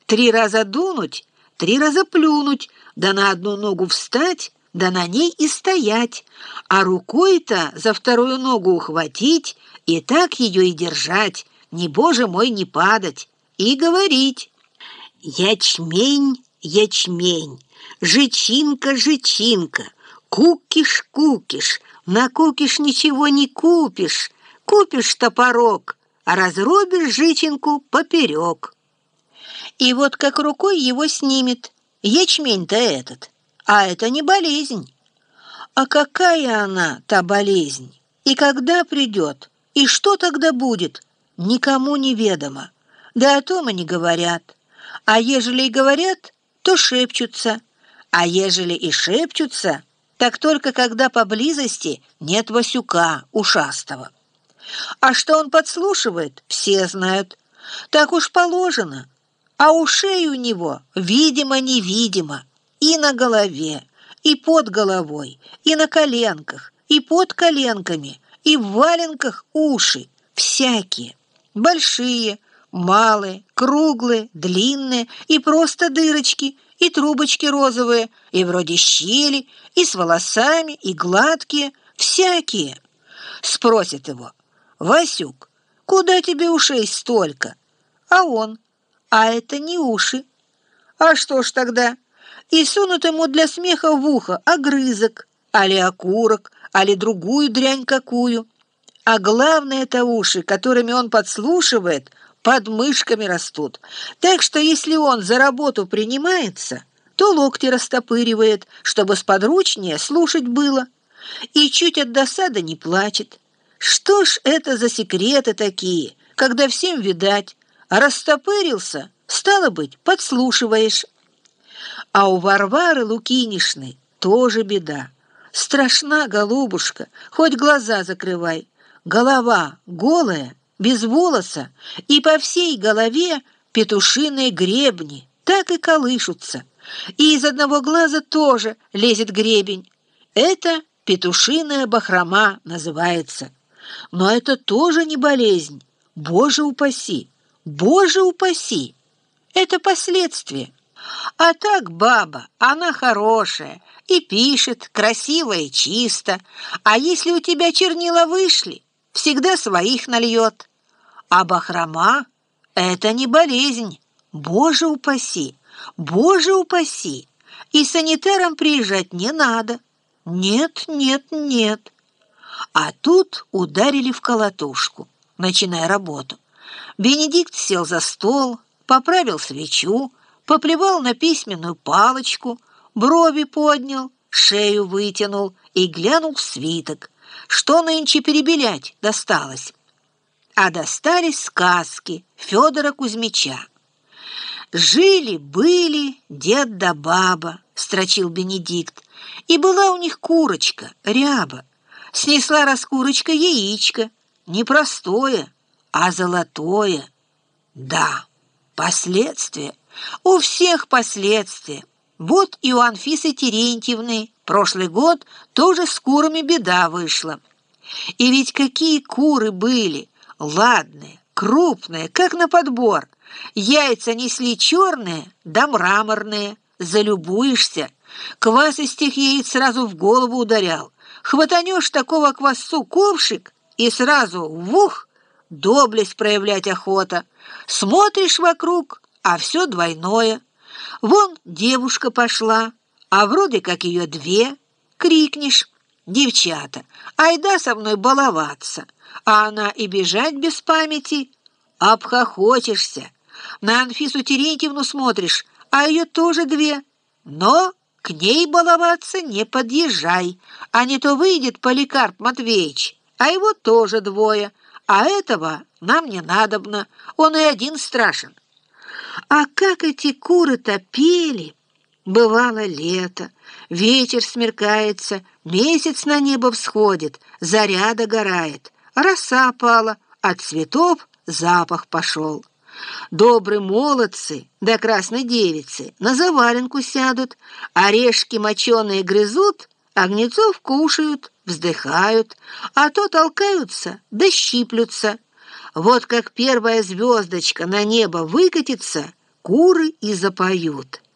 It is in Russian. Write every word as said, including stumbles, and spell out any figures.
Три раза дунуть, три раза плюнуть, да на одну ногу встать, да на ней и стоять, а рукой-то за вторую ногу ухватить и так ее и держать, не, боже мой, не падать, и говорить: «Ячмень, ячмень, жичинка, жичинка, кукиш, кукиш, на кукиш ничего не купишь, купишь топорок, а разрубишь жичинку поперек». И вот как рукой его снимет, ячмень-то этот, а это не болезнь. А какая она, та болезнь, и когда придет, и что тогда будет, никому не ведомо, да о том и не говорят. А ежели и говорят, то шепчутся, а ежели и шепчутся, так только когда поблизости нет Васюка ушастого. А что он подслушивает, все знают, так уж положено. А ушей у него видимо-невидимо, и на голове, и под головой, и на коленках, и под коленками, и в валенках уши всякие, большие, малые, круглые, длинные, и просто дырочки, и трубочки розовые, и вроде щели, и с волосами, и гладкие, всякие. Спросит его: «Васюк, куда тебе ушей столько?» А он: «А это не уши». А что ж тогда? И сунут ему для смеха в ухо огрызок, али окурок, али другую дрянь какую. А главное, это уши, которыми он подслушивает, под мышками растут. Так что если он за работу принимается, то локти растопыривает, чтобы сподручнее слушать было. И чуть от досады не плачет. Что ж это за секреты такие, когда всем видать, а растопырился, стало быть, подслушиваешь. А у Варвары Лукинишны тоже беда. Страшна голубушка, хоть глаза закрывай. Голова голая, без волоса, и по всей голове петушиные гребни, так и колышутся. И из одного глаза тоже лезет гребень. Это петушиная бахрома называется. Но это тоже не болезнь. Боже упаси! Боже упаси! Это последствия. А так баба, она хорошая и пишет красиво и чисто. А если у тебя чернила вышли, всегда своих нальет. А бахрома — это не болезнь. Боже упаси! Боже упаси! И санитарам приезжать не надо. Нет, нет, нет. А тут ударили в колотушку, начиная работу. Бенедикт сел за стол, поправил свечу, поплевал на письменную палочку, брови поднял, шею вытянул и глянул в свиток, что нынче перебелять досталось. А достались сказки Федора Кузьмича. «Жили-были дед да баба», — строчил Бенедикт, «и была у них курочка, ряба. Снесла раз курочка яичко, не простое, а золотое. Да, последствия, у всех последствия. Вот и у Анфисы Терентьевны прошлый год тоже с курами беда вышла. И ведь какие куры были, ладные, крупные, как на подбор. Яйца несли черные да мраморные, залюбуешься. Квас из тех яиц сразу в голову ударял. Хватанешь такого квасцу ковшик, и сразу вух, доблесть проявлять охота. Смотришь вокруг, а все двойное. Вон девушка пошла, а вроде как ее две. Крикнешь: «Девчата, айда со мной баловаться!» А она и бежать без памяти. Обхохочешься. На Анфису Терентьевну смотришь, а ее тоже две. Но к ней баловаться не подъезжай, а не то выйдет Поликарп Матвеич, а его тоже двое, а этого нам не надобно, он и один страшен. А как эти куры-то пели! Бывало лето, вечер смеркается, месяц на небо всходит, заря догорает, роса пала, от цветов запах пошел. Добрые молодцы да красные девицы на заваленку сядут, орешки моченые грызут, а гнецов кушают, вздыхают, а то толкаются да щиплются. Вот как первая звездочка на небо выкатится, куры и запоют.